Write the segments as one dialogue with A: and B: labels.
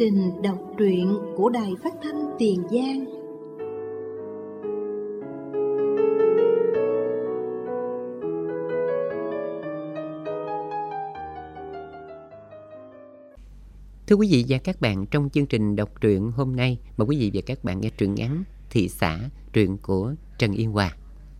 A: trình đọc truyện của Đài Phát thanh Tiền Giang.
B: Thưa quý vị và các bạn, trong chương trình đọc truyện hôm nay, mời quý vị và các bạn nghe truyện ngắn Thị Xã, truyện của Trần Yên Hòa.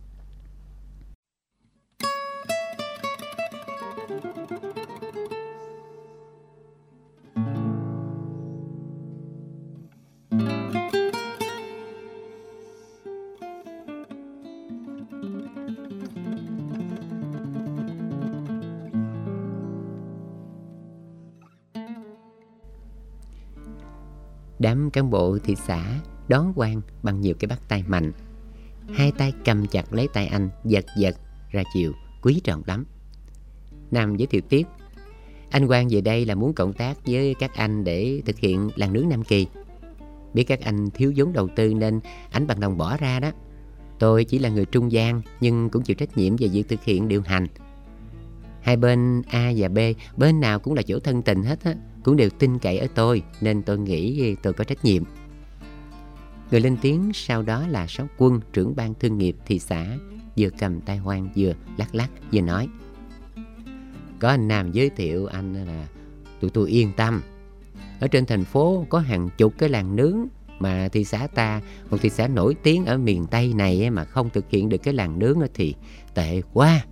B: Đám cán bộ thị xã đón Quang bằng nhiều cái bắt tay mạnh. Hai tay cầm chặt lấy tay anh, giật giật ra chiều, quý trọng lắm. Nam giới thiệu tiếp: anh Quang về đây là muốn cộng tác với các anh để thực hiện làng nướng Nam Kỳ. Biết các anh thiếu vốn đầu tư nên ảnh bằng lòng bỏ ra đó. Tôi chỉ là người trung gian nhưng cũng chịu trách nhiệm về việc thực hiện điều hành. Hai bên A và B, bên nào cũng là chỗ thân tình hết á, cũng đều tin cậy ở tôi, nên tôi nghĩ tôi có trách nhiệm. Người lên tiếng sau đó là Sáu Quân, trưởng ban thương nghiệp thị xã, vừa cầm tay Hoang vừa lắc lắc vừa nói: có anh Nam giới thiệu anh là tụi tôi yên tâm. Ở trên thành phố có hàng chục cái làng nướng, mà thị xã ta, một thị xã nổi tiếng ở miền Tây này mà không thực hiện được cái làng nướng thì tệ quá.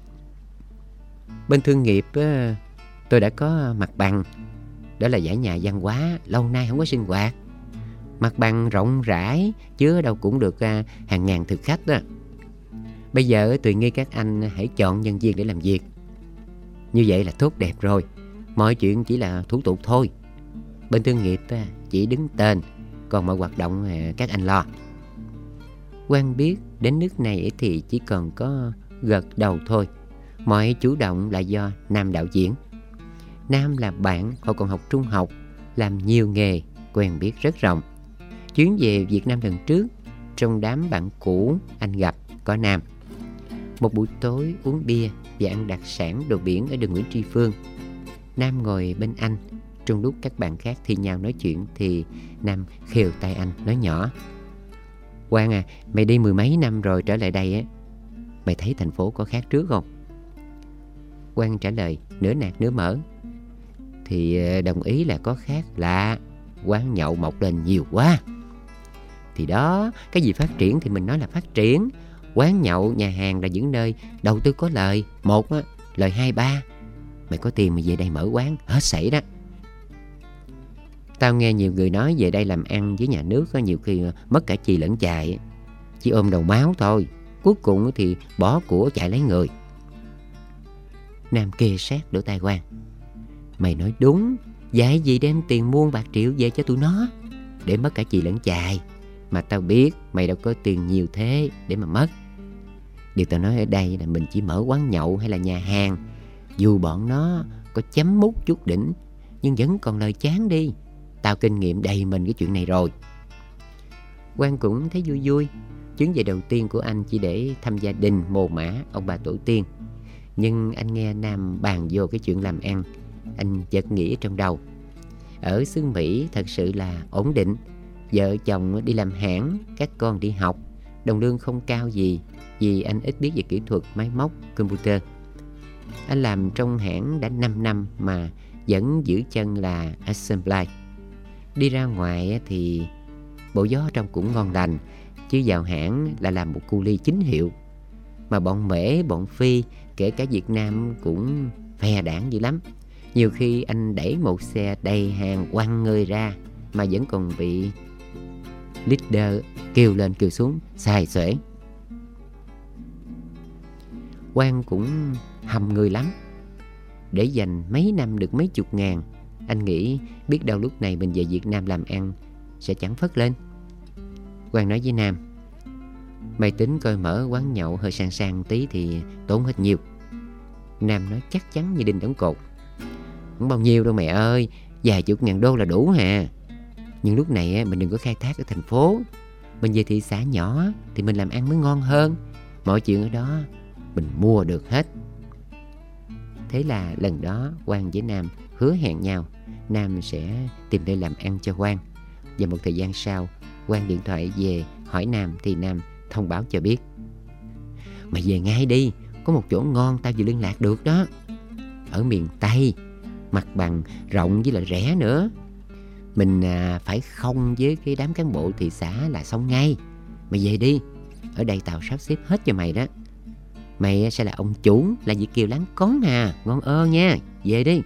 B: Bên thương nghiệp tôi đã có mặt bằng, đó là dãy nhà văn hóa lâu nay không có sinh hoạt. Mặt bằng rộng rãi, chứa đâu cũng được hàng ngàn thực khách đó. Bây giờ tùy nghi các anh hãy chọn nhân viên để làm việc. Như vậy là tốt đẹp rồi, mọi chuyện chỉ là thủ tục thôi. Bên thương nghiệp chỉ đứng tên, còn mọi hoạt động các anh lo. Quang biết đến nước này thì chỉ còn có gật đầu thôi. Mọi chủ động là do Nam đạo diễn. Nam là bạn hồi còn học trung học, làm nhiều nghề, quen biết rất rộng. Chuyến về Việt Nam lần trước, trong đám bạn cũ anh gặp có Nam. Một buổi tối uống bia và ăn đặc sản đồ biển ở đường Nguyễn Tri Phương. Nam ngồi bên anh. Trong lúc các bạn khác thi nhau nói chuyện thì Nam khều tay anh nói nhỏ: Quang à, mày đi mười mấy năm rồi trở lại đây á, mày thấy thành phố có khác trước không? Quang trả lời nửa nạt nửa mở: thì đồng ý là có khác lạ, quán nhậu mọc lên nhiều quá. Thì đó, cái gì phát triển thì mình nói là phát triển. Quán nhậu, nhà hàng là những nơi đầu tư có lời. Một á, lời hai ba. Mày có tiền mà về đây mở quán, hết sảy đó. Tao nghe nhiều người nói về đây làm ăn với nhà nước nhiều khi mất cả chì lẫn chài, chỉ ôm đầu máu thôi, cuối cùng thì bỏ của chạy lấy người. Nam kề sát đổ tai Quang: mày nói đúng, dạy gì đem tiền muôn bạc triệu về cho tụi nó để mất cả chì lẫn chài. Mà tao biết mày đâu có tiền nhiều thế để mà mất. Điều tao nói ở đây là mình chỉ mở quán nhậu hay là nhà hàng, dù bọn nó có chấm mút chút đỉnh nhưng vẫn còn lời chán đi. Tao kinh nghiệm đầy mình cái chuyện này rồi. Quang cũng thấy vui vui. Chuyến về đầu tiên của anh chỉ để thăm gia đình, mồ mả ông bà tổ tiên. Nhưng anh nghe Nam bàn vô cái chuyện làm ăn, anh chợt nghĩ trong đầu: ở xứ Mỹ thật sự là ổn định. Vợ chồng đi làm hãng, các con đi học, đồng lương không cao gì vì anh ít biết về kỹ thuật máy móc, computer. Anh làm trong hãng đã 5 năm mà vẫn giữ chân là assembly. Đi ra ngoài thì bộ gió trong cũng ngon lành, chứ vào hãng là làm một cu ly chính hiệu. Mà bọn Mễ, bọn Phi, kể cả Việt Nam cũng phe đảng dữ lắm. Nhiều khi anh đẩy một xe đầy hàng quăng người ra mà vẫn còn bị leader kêu lên kêu xuống xài xuể. Quang cũng hầm người lắm. Để dành mấy năm được mấy chục ngàn, anh nghĩ biết đâu lúc này mình về Việt Nam làm ăn sẽ chẳng phất lên. Quang nói với Nam: mày tính coi mở quán nhậu hơi sang sang tí thì tốn hết nhiều. Nam nói chắc chắn như đinh đóng cột: không bao nhiêu đâu mẹ ơi, vài chục ngàn đô là đủ hà. Nhưng lúc này mình đừng có khai thác ở thành phố. Mình về thị xã nhỏ thì mình làm ăn mới ngon hơn. Mọi chuyện ở đó mình mua được hết. Thế là lần đó Quang với Nam hứa hẹn nhau Nam sẽ tìm nơi làm ăn cho Quang. Và một thời gian sau, Quang điện thoại về hỏi Nam thì Nam thông báo cho biết: mày về ngay đi, có một chỗ ngon tao vừa liên lạc được đó. Ở miền Tây, mặt bằng rộng với lại rẻ nữa. Mình phải không với cái đám cán bộ thị xã là xong ngay. Mày về đi, ở đây tao sắp xếp hết cho mày đó. Mày sẽ là ông chủ, là Việt kiều láng cón à, ngon ơ nha, về đi.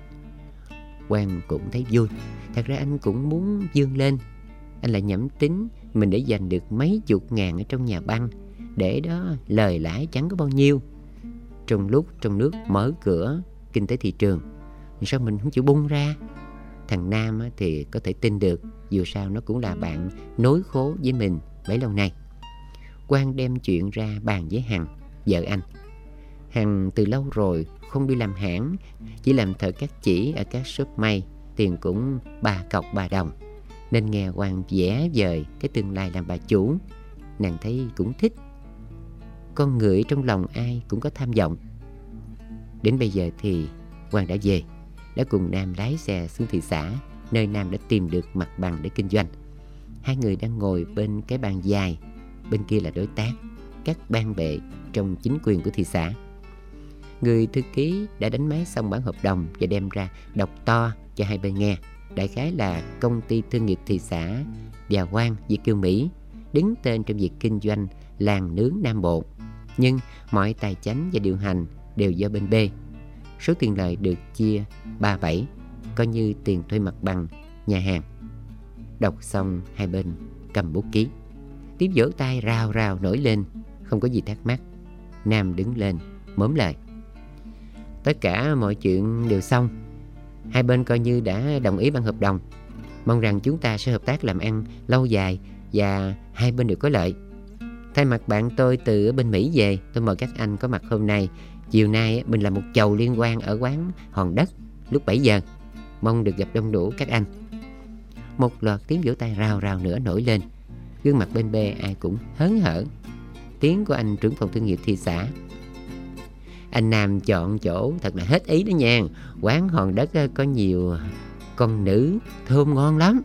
B: Quang cũng thấy vui. Thật ra anh cũng muốn vươn lên. Anh lại nhẩm tính mình để dành được mấy chục ngàn ở trong nhà băng, để đó lời lãi chẳng có bao nhiêu. Trong lúc trong nước mở cửa kinh tế thị trường, sao mình không chịu bung ra? Thằng Nam thì có thể tin được, dù sao nó cũng là bạn nối khố với mình bấy lâu nay. Quang đem chuyện ra bàn với Hằng, vợ anh. Hằng từ lâu rồi không đi làm hãng, chỉ làm thợ cắt chỉ ở các shop may, tiền cũng 3 cọc 3 đồng. Nên nghe Quang vẽ vời cái tương lai làm bà chủ, nàng thấy cũng thích. Con người trong lòng ai cũng có tham vọng. Đến bây giờ thì Quang đã về, đã cùng Nam lái xe xuống thị xã, nơi Nam đã tìm được mặt bằng để kinh doanh. Hai người đang ngồi bên cái bàn dài, bên kia là đối tác, các ban bệ trong chính quyền của thị xã. Người thư ký đã đánh máy xong bản hợp đồng và đem ra đọc to cho hai bên nghe. Đại khái là công ty thương nghiệp thị xã và Quang Việt kiều Mỹ đứng tên trong việc kinh doanh làng nướng Nam Bộ, nhưng mọi tài chánh và điều hành đều do bên B. Số tiền lời được chia 3/7, coi như tiền thuê mặt bằng nhà hàng. Đọc xong hai bên cầm bút ký. Tiếng vỗ tay rào rào nổi lên. Không có gì thắc mắc, Nam đứng lên mớm lời: tất cả mọi chuyện đều xong, hai bên coi như đã đồng ý bản hợp đồng. Mong rằng chúng ta sẽ hợp tác làm ăn lâu dài và hai bên đều có lợi. Thay mặt bạn tôi từ bên Mỹ về, tôi mời các anh có mặt hôm nay. Chiều nay mình làm một chầu liên quan ở quán Hòn Đất lúc 7 giờ. Mong được gặp đông đủ các anh. Một loạt tiếng vỗ tay rào rào nữa nổi lên. Gương mặt bên B ai cũng hớn hở. Tiếng của anh trưởng phòng thương nghiệp thị xã: anh Nam chọn chỗ thật là hết ý đó nha. Quán Hòn Đất có nhiều con nữ thơm ngon lắm.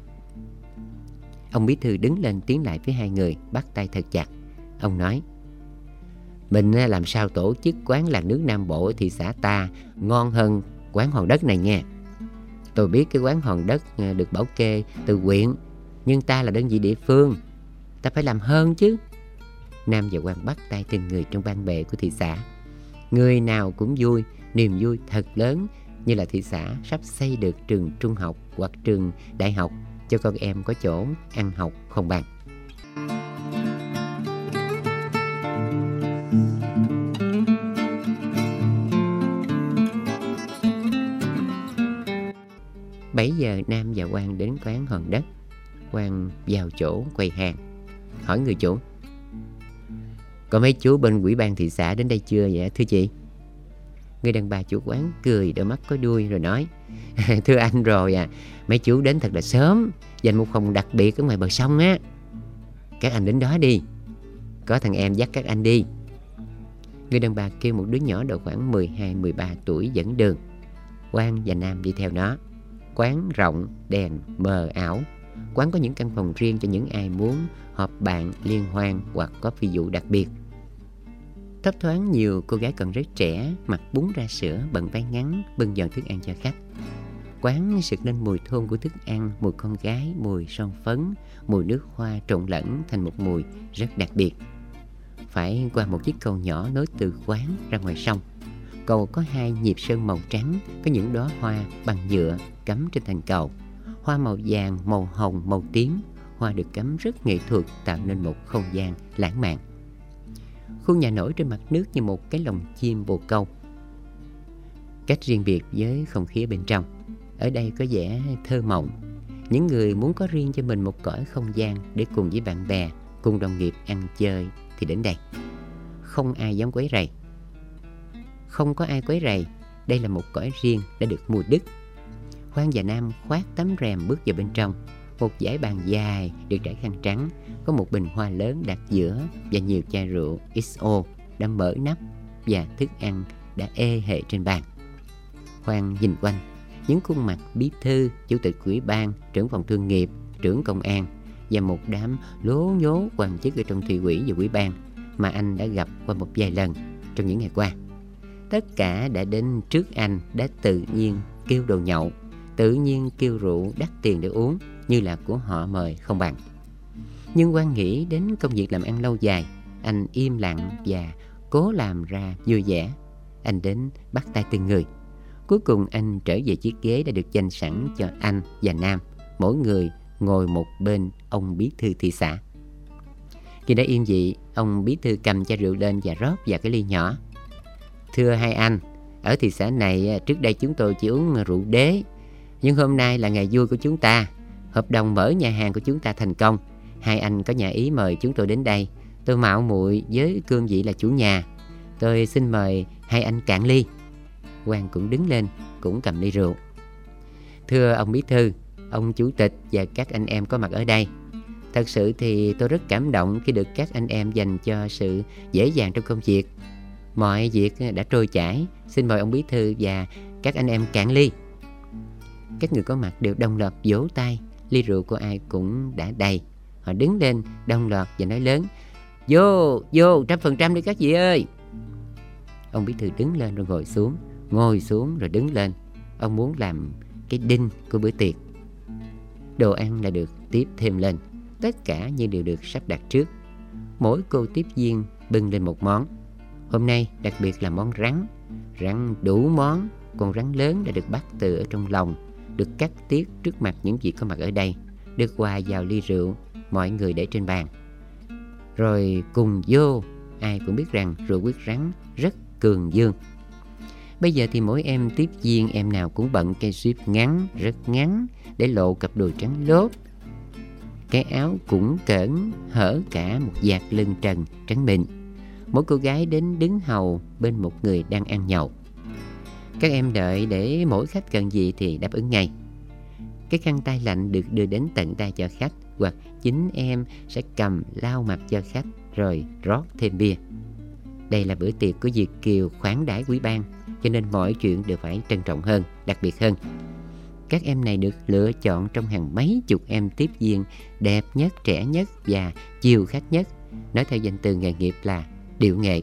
B: Ông bí thư đứng lên tiến lại với hai người, bắt tay thật chặt. Ông nói: mình làm sao tổ chức quán làng nướng Nam Bộ ở thị xã ta ngon hơn quán Hòn Đất này nha. Tôi biết cái quán Hòn Đất được bảo kê từ huyện, nhưng ta là đơn vị địa phương, ta phải làm hơn chứ. Nam và Quang bắt tay từng người trong ban bệ của thị xã. Người nào cũng vui, niềm vui thật lớn, như là thị xã sắp xây được trường trung học hoặc trường đại học cho con em có chỗ ăn học không bằng. Bảy giờ Nam và Quang đến quán Hòn Đất. Quang vào chỗ quầy hàng, hỏi người chủ: có mấy chú bên ủy ban thị xã đến đây chưa vậy thưa chị? Người đàn bà chủ quán cười đôi mắt có đuôi rồi nói: thưa anh rồi à, mấy chú đến thật là sớm, dành một phòng đặc biệt ở ngoài bờ sông á. Các anh đến đó đi, có thằng em dắt các anh đi. Người đàn bà kêu một đứa nhỏ độ khoảng 12-13 tuổi dẫn đường. Quang và Nam đi theo nó. Quán rộng, đèn mờ ảo. Quán có những căn phòng riêng cho những ai muốn họp bạn, liên hoan hoặc có phi vụ đặc biệt. Thấp thoáng nhiều cô gái còn rất trẻ, mặc bún ra sữa, bận váy ngắn, bưng dọn thức ăn cho khách. Quán sực lên mùi thơm của thức ăn, mùi con gái, mùi son phấn, mùi nước hoa trộn lẫn thành một mùi rất đặc biệt. Phải qua một chiếc cầu nhỏ nối từ quán ra ngoài sông. Cầu có 2 nhịp sơn màu trắng, có những đóa hoa bằng nhựa cắm trên thành cầu. Hoa màu vàng, màu hồng, màu tím. Hoa được cắm rất nghệ thuật, tạo nên một không gian lãng mạn. Khu nhà nổi trên mặt nước như một cái lồng chim bồ câu. Cách riêng biệt với không khí ở bên trong. Ở đây có vẻ thơ mộng. Những người muốn có riêng cho mình một cõi không gian để cùng với bạn bè, cùng đồng nghiệp ăn chơi thì đến đây. Không ai dám quấy rầy. Không có ai quấy rầy. Đây là một cõi riêng đã được mua đứt. Quang và Nam khoác tấm rèm bước vào bên trong. Một dãy bàn dài được trải khăn trắng, có một bình hoa lớn đặt giữa và nhiều chai rượu XO đã mở nắp và thức ăn đã ê hệ trên bàn. Quang nhìn quanh, những khuôn mặt bí thư, chủ tịch ủy ban, trưởng phòng thương nghiệp, trưởng công an và một đám lố nhố quan chức ở trong thị ủy và ủy ban mà anh đã gặp qua một vài lần trong những ngày qua. Tất cả đã đến trước anh, đã tự nhiên kêu đồ nhậu, tự nhiên kêu rượu đắt tiền để uống như là của họ mời không bằng. Nhưng quan nghĩ đến công việc làm ăn lâu dài, anh im lặng và cố làm ra vui vẻ. Anh đến bắt tay từng người. Cuối cùng anh trở về chiếc ghế đã được dành sẵn cho anh và Nam, mỗi người ngồi một bên ông bí thư thị xã. Khi đã yên vị, ông bí thư cầm chai rượu lên và rót vào cái ly nhỏ. Thưa hai anh, ở thị xã này trước đây chúng tôi chỉ uống rượu đế, nhưng hôm nay là ngày vui của chúng ta. Hợp đồng mở nhà hàng của chúng ta thành công. Hai anh có nhà ý mời chúng tôi đến đây. Tôi mạo muội với cương vị là chủ nhà. Tôi xin mời hai anh cạn ly. Quang cũng đứng lên, cũng cầm ly rượu. Thưa ông bí thư, ông chủ tịch và các anh em có mặt ở đây, thật sự thì tôi rất cảm động khi được các anh em dành cho sự dễ dàng trong công việc. Mọi việc đã trôi chảy. Xin mời ông bí thư và các anh em cạn ly. Các người có mặt đều đồng loạt vỗ tay. Ly rượu của ai cũng đã đầy. Họ đứng lên đồng loạt và nói lớn: Vô 100% đi các vị ơi. Ông bí thư đứng lên rồi ngồi xuống rồi đứng lên. Ông muốn làm cái đinh của bữa tiệc. Đồ ăn là được tiếp thêm lên. Tất cả như đều được sắp đặt trước. Mỗi cô tiếp viên bưng lên một món. Hôm nay đặc biệt là món rắn đủ món. Con rắn lớn đã được bắt từ ở trong lòng, được cắt tiết trước mặt những vị có mặt ở đây, được hòa vào ly rượu mọi người để trên bàn. Rồi cùng vô. Ai cũng biết rằng rượu huyết rắn rất cường dương. Bây giờ thì mỗi em tiếp viên em nào cũng bận cây suýt ngắn, rất ngắn, để lộ cặp đùi trắng lốp. Cái áo cũng cỡn hở cả một vạt lưng trần trắng mịn. Mỗi cô gái đến đứng hầu bên một người đang ăn nhậu. Các em đợi để mỗi khách cần gì thì đáp ứng ngay. Cái khăn tay lạnh được đưa đến tận tay cho khách, hoặc chính em sẽ cầm lau mặt cho khách rồi rót thêm bia. Đây là bữa tiệc của Việt kiều khoản đãi quý ban, cho nên mọi chuyện đều phải trân trọng hơn, đặc biệt hơn. Các em này được lựa chọn trong hàng mấy chục em tiếp viên đẹp nhất, trẻ nhất và chiều khách nhất. Nói theo danh từ nghề nghiệp là điệu nghệ.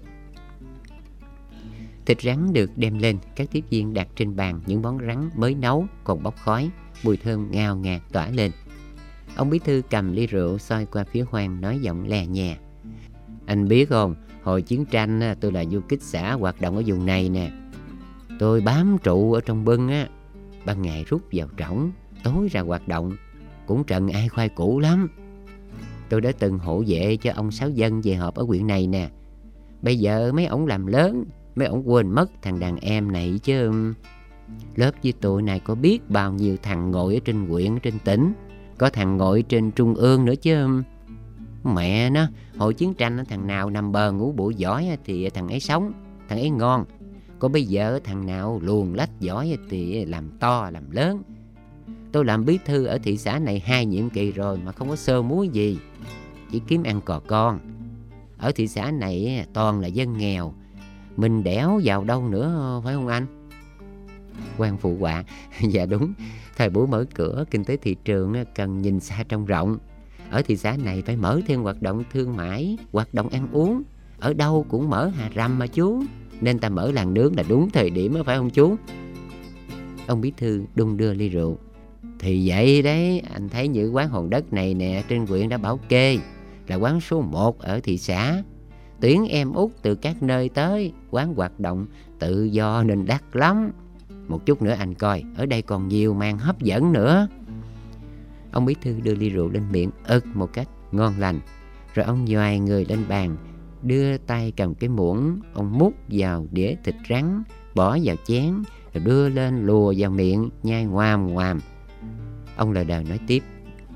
B: Thịt rắn được đem lên, các tiếp viên đặt trên bàn những món rắn mới nấu còn bốc khói, mùi thơm ngào ngạt tỏa lên. Ông bí thư cầm ly rượu soi qua phía Hoang, nói giọng lè nhẹ: Anh biết không, hồi chiến tranh tôi là du kích xã hoạt động ở vùng này nè. Tôi bám trụ ở trong bưng á, ban ngày rút vào trỏng, tối ra hoạt động, cũng trần ai khoai củ lắm. Tôi đã từng hộ vệ cho ông Sáu Dân về họp ở huyện này nè. Bây giờ mấy ổng làm lớn, mấy ổng quên mất thằng đàn em này chứ. Lớp với tụi này có biết bao nhiêu thằng ngồi ở trên huyện, ở trên tỉnh, có thằng ngồi trên trung ương nữa chứ. Mẹ nó, hồi chiến tranh thằng nào nằm bờ ngủ bụi giỏi thì thằng ấy sống, thằng ấy ngon. Còn bây giờ thằng nào luồn lách giỏi thì làm to làm lớn. Tôi làm bí thư ở thị xã này 2 nhiệm kỳ rồi mà không có sơ muối gì, chỉ kiếm ăn cò con. Ở thị xã này toàn là dân nghèo, mình đẻo vào đâu nữa, phải không anh? Quang phụ họa: Dạ đúng, thời buổi mở cửa kinh tế thị trường cần nhìn xa trông rộng. Ở thị xã này phải mở thêm hoạt động thương mại, hoạt động ăn uống. Ở đâu cũng mở hà răm mà chú, nên ta mở làng nướng là đúng thời điểm, phải không chú? Ông bí thư đung đưa ly rượu: Thì vậy đấy, anh thấy như quán Hòn Đất này nè, trên huyện đã bảo kê là quán số 1 ở thị xã. Tuyển em út từ các nơi tới, quán hoạt động tự do nên đắt lắm. Một chút nữa anh coi, ở đây còn nhiều màn hấp dẫn nữa. Ông bí thư đưa ly rượu lên miệng ực một cách ngon lành. Rồi ông nhoài người lên bàn, đưa tay cầm cái muỗng. Ông múc vào đĩa thịt rắn, bỏ vào chén, rồi đưa lên lùa vào miệng, nhai ngoàm ngoàm. Ông lờ đờ nói tiếp: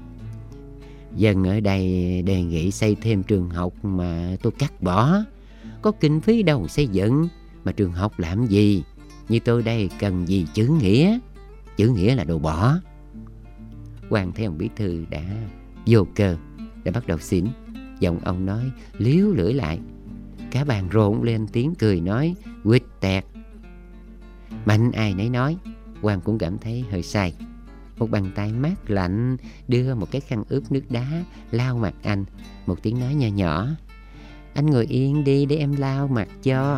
B: Dân ở đây đề nghị xây thêm trường học mà tôi cắt bỏ. Có kinh phí đâu xây dựng, mà trường học làm gì? Như tôi đây cần gì chữ nghĩa? Chữ nghĩa là đồ bỏ. Quang thấy ông bí thư đã vô cơ, đã bắt đầu xỉn. Giọng ông nói líu lưỡi lại. Cả bàn rộn lên tiếng cười nói: Quýt tẹt. Mạnh ai nấy nói: Quang cũng cảm thấy hơi say. Một bàn tay mát lạnh đưa một cái khăn ướp nước đá lau mặt anh. Một tiếng nói nho nhỏ: "Anh ngồi yên đi để em lau mặt cho."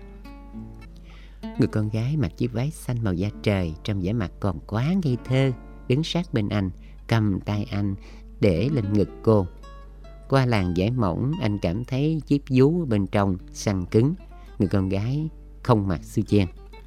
B: Người con gái mặc chiếc váy xanh màu da trời, trong vẻ mặt còn quá ngây thơ, đứng sát bên anh, cầm tay anh để lên ngực cô. Qua làn vải mỏng, anh cảm thấy chiếc vú bên trong săn cứng. Người con gái không mặc su chen.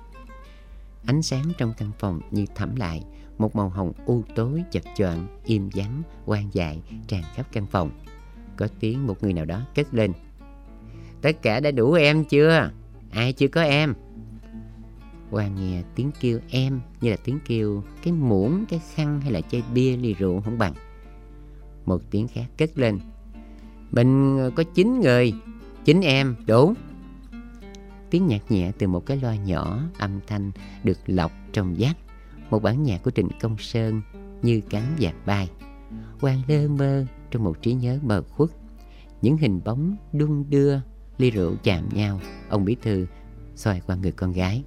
B: Ánh sáng trong căn phòng như thẫm lại, một màu hồng u tối chập choạng, im vắng, hoang dại tràn khắp căn phòng. Có tiếng một người nào đó cất lên: "Tất cả đã đủ em chưa? Ai chưa có em?" Quang nghe tiếng kêu em như là tiếng kêu cái muỗng, cái khăn hay là chai bia, ly rượu không bằng. Một tiếng khác cất lên: "Mình có 9 người, 9 em đủ." Tiếng nhạc nhẹ từ một cái loa nhỏ, âm thanh được lọc trong vắt. Một bản nhạc của Trịnh Công Sơn như cánh dạt bay. Quang lơ mơ trong một trí nhớ mờ khuất. Những hình bóng đung đưa, ly rượu chạm nhau. Ông bí thư xoay qua người con gái: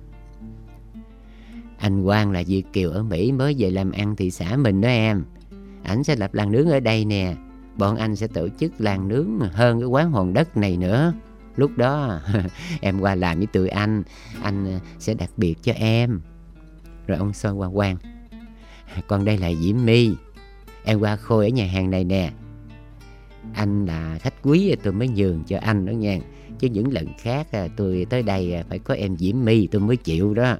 B: "Anh Quang là Việt kiều ở Mỹ mới về làm ăn thị xã mình đó em. Ảnh sẽ lập làng nướng ở đây nè. Bọn anh sẽ tổ chức làng nướng hơn cái quán hòn đất này nữa. Lúc đó em qua làm với tụi anh sẽ đặc biệt cho em." Rồi ông xoay qua Quang: "Còn đây là Diễm My. Em qua khôi ở nhà hàng này nè. Anh là khách quý tôi mới nhường cho anh đó nha. Chứ những lần khác tôi tới đây phải có em Diễm My tôi mới chịu đó.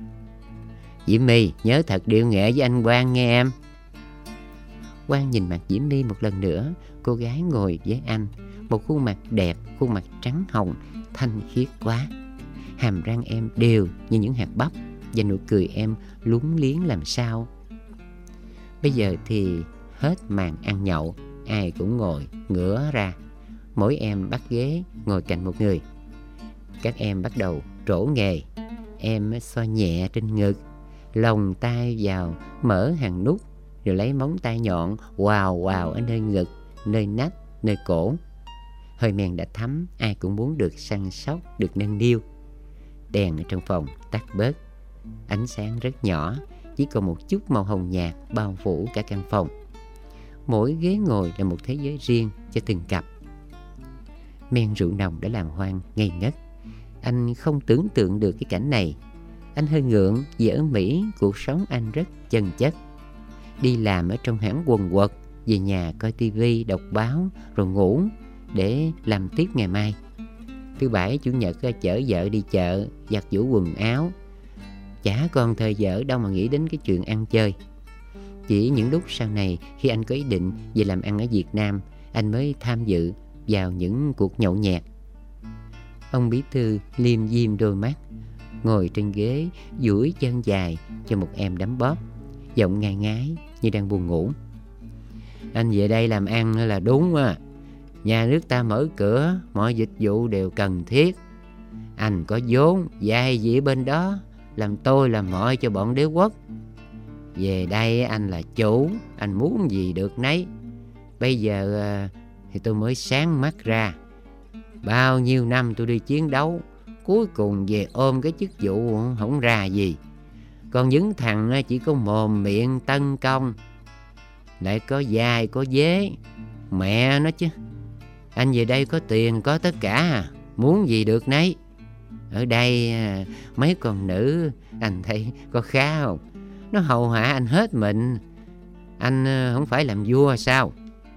B: Diễm My nhớ thật điệu nghệ với anh Quang nghe em." Quang nhìn mặt Diễm My một lần nữa. Cô gái ngồi với anh, một khuôn mặt đẹp, khuôn mặt trắng hồng, thanh khiết quá. Hàm răng em đều như những hạt bắp, và nụ cười em lúng liếng làm sao. Bây giờ thì hết màn ăn nhậu, ai cũng ngồi ngửa ra. Mỗi em bắt ghế ngồi cạnh một người. Các em bắt đầu trổ nghề. Em xoa nhẹ trên ngực, lồng tay vào mở hàng nút, rồi lấy móng tay nhọn quào ở nơi ngực, nơi nách, nơi cổ. Hơi men đã thấm, ai cũng muốn được săn sóc, được nâng niu. Đèn ở trong phòng tắt bớt. Ánh sáng rất nhỏ, chỉ còn một chút màu hồng nhạt bao phủ cả căn phòng. Mỗi ghế ngồi là một thế giới riêng cho từng cặp. Men rượu nồng đã làm Hoang ngây ngất. Anh không tưởng tượng được cái cảnh này. Anh hơi ngượng vì ở Mỹ cuộc sống anh rất chân chất. Đi làm ở trong hãng quần quật, về nhà coi tivi, đọc báo, rồi ngủ để làm tiếp ngày mai. Thứ Bảy, Chủ nhật chở vợ đi chợ, giặt giũ quần áo. Chả còn thời giờ đâu mà nghĩ đến cái chuyện ăn chơi. Chỉ những lúc sau này, khi anh có ý định về làm ăn ở Việt Nam, anh mới tham dự vào những cuộc nhậu nhẹt. Ông bí thư liêm diêm đôi mắt, ngồi trên ghế duỗi chân dài cho một em đấm bóp, giọng ngai ngái như đang buồn ngủ. "Anh về đây làm ăn là đúng à. Nhà nước ta mở cửa, mọi dịch vụ đều cần thiết. Anh có vốn, vay gì bên đó, làm tôi làm mọi cho bọn đế quốc. Về đây anh là chủ, anh muốn gì được nấy. Bây giờ thì tôi mới sáng mắt ra. Bao nhiêu năm tôi đi chiến đấu, cuối cùng về ôm cái chức vụ không ra gì. Còn những thằng chỉ có mồm miệng tấn công, lại có vai có vế, mẹ nó chứ. Anh về đây có tiền có tất cả, muốn gì được nấy. Ở đây mấy con nữ anh thấy có khá không? Nó hầu hạ anh hết mình. Anh không phải làm vua sao?"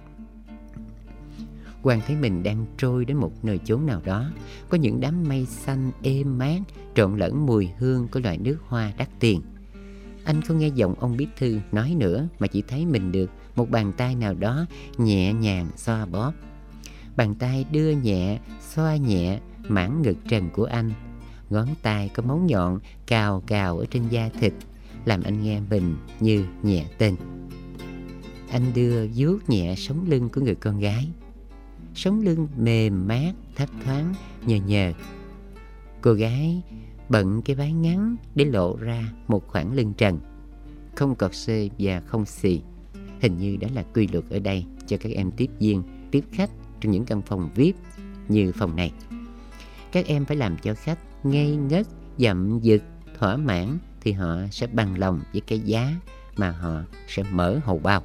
B: Quang thấy mình đang trôi đến một nơi chốn nào đó. Có những đám mây xanh êm mát, trộn lẫn mùi hương của loại nước hoa đắt tiền. Anh không nghe giọng ông bí thư nói nữa, mà chỉ thấy mình được một bàn tay nào đó nhẹ nhàng xoa bóp. Bàn tay đưa nhẹ, xoa nhẹ mảng ngực trần của anh. Ngón tay có móng nhọn cào ở trên da thịt, làm anh nghe mình như nhẹ tên. Anh đưa vuốt nhẹ sống lưng của người con gái. Sống lưng mềm mát, thấp thoáng, nhờ. Cô gái bận cái váy ngắn để lộ ra một khoảng lưng trần, không cọt xê và không xì. Hình như đó là quy luật ở đây cho các em tiếp viên, tiếp khách trong những căn phòng VIP như phòng này. Các em phải làm cho khách ngây ngất, dậm dực, thỏa mãn thì họ sẽ bằng lòng với cái giá mà họ sẽ mở hầu bao.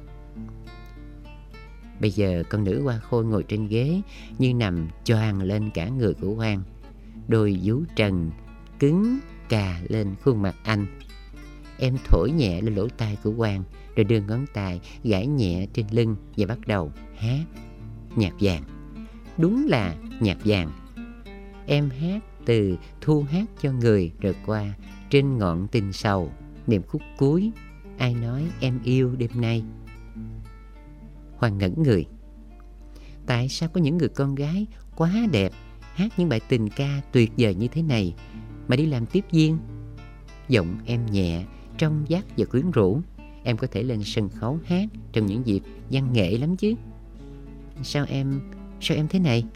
B: Bây giờ con nữ hoa khôi ngồi trên ghế như nằm choàng lên cả người của Hoan. Đôi vú trần cứng cà lên khuôn mặt anh. Em thổi nhẹ lên lỗ tai của Hoan, rồi đưa ngón tay gãi nhẹ trên lưng và bắt đầu hát nhạc vàng. Đúng là nhạc vàng. Em hát từ Thu hát cho người, rồi qua Trên ngọn tình sầu, niệm khúc cuối Ai nói em yêu đêm nay. Hoan ngẩn người. Tại sao có những người con gái quá đẹp hát những bài tình ca tuyệt vời như thế này mà đi làm tiếp viên? Giọng em nhẹ, trong vắt và quyến rũ. Em có thể lên sân khấu hát trong những dịp văn nghệ lắm chứ. Sao em thế này?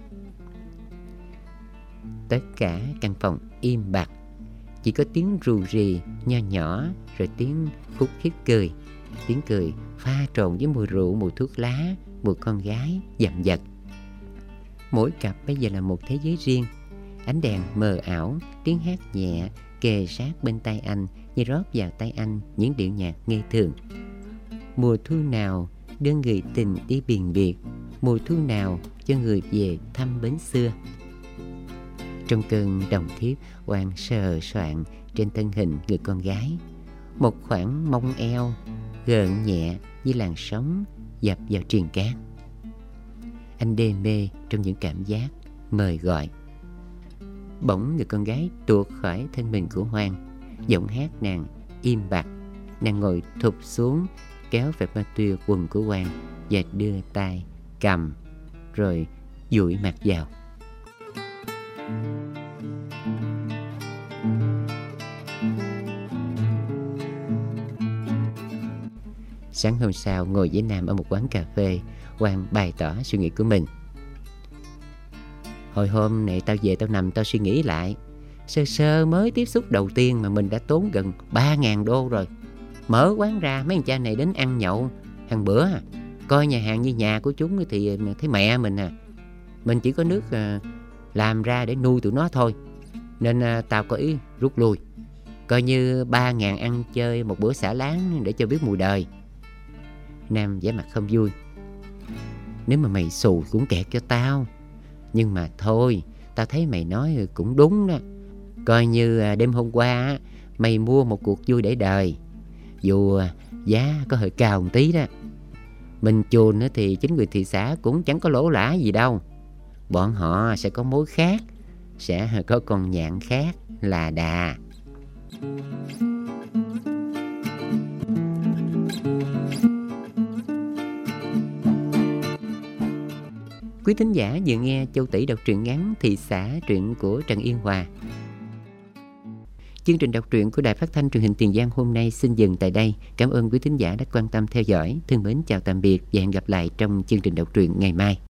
B: Tất cả căn phòng im bặt, chỉ có tiếng rù rì nho nhỏ, rồi tiếng khúc khích cười. Tiếng cười pha trộn với mùi rượu, mùi thuốc lá, mùi con gái dậm dật. Mỗi cặp bây giờ là một thế giới riêng. Ánh đèn mờ ảo, tiếng hát nhẹ kề sát bên tai anh như rót vào tai anh những điệu nhạc ngây thường. Mùa thu nào đưa người tình đi biền biệt, mùa thu nào cho người về thăm bến xưa. Trong cơn đồng thiếp, Hoan sờ soạng trên thân hình người con gái. Một khoảng mông eo gợn nhẹ như làn sóng dập vào triền cát. Anh đê mê trong những cảm giác mời gọi. Bỗng người con gái tuột khỏi thân mình của Hoan. Giọng hát nàng im bặt. Nàng ngồi thụp xuống, kéo vẹp ma tuya quần của Hoan và đưa tay cầm, rồi dụi mặt vào. Sáng hôm sau, ngồi với Nam ở một quán cà phê, Hoan bày tỏ suy nghĩ của mình. Hồi hôm này tao về tao nằm tao suy nghĩ lại. Sơ sơ mới tiếp xúc đầu tiên mà mình đã tốn gần 3.000 đô rồi. Mở quán ra mấy anh cha này đến ăn nhậu hàng bữa à. Coi nhà hàng như nhà của chúng thì thấy mẹ mình à. Mình chỉ có nước làm ra để nuôi tụi nó thôi. Nên tao có ý rút lui. Coi như 3.000 ăn chơi một bữa xả láng để cho biết mùi đời. Nam vẻ mặt không vui. Nếu mà mày xù cũng kẹt cho tao. Nhưng mà thôi, tao thấy mày nói cũng đúng đó. Coi như đêm hôm qua mày mua một cuộc vui để đời. Dù giá có hơi cao một tí đó. Mình chùn thì chính quyền thị xã cũng chẳng có lỗ lã gì đâu. Bọn họ sẽ có mối khác, sẽ có con nhạn khác là đà. Quý thính giả vừa nghe Châu Tỷ đọc truyện ngắn Thị xã, truyện của Trần Yên Hòa. Chương trình đọc truyện của Đài Phát thanh Truyền hình Tiền Giang hôm nay xin dừng tại đây. Cảm ơn quý thính giả đã quan tâm theo dõi. Thân mến chào tạm biệt và hẹn gặp lại trong chương trình đọc truyện ngày mai.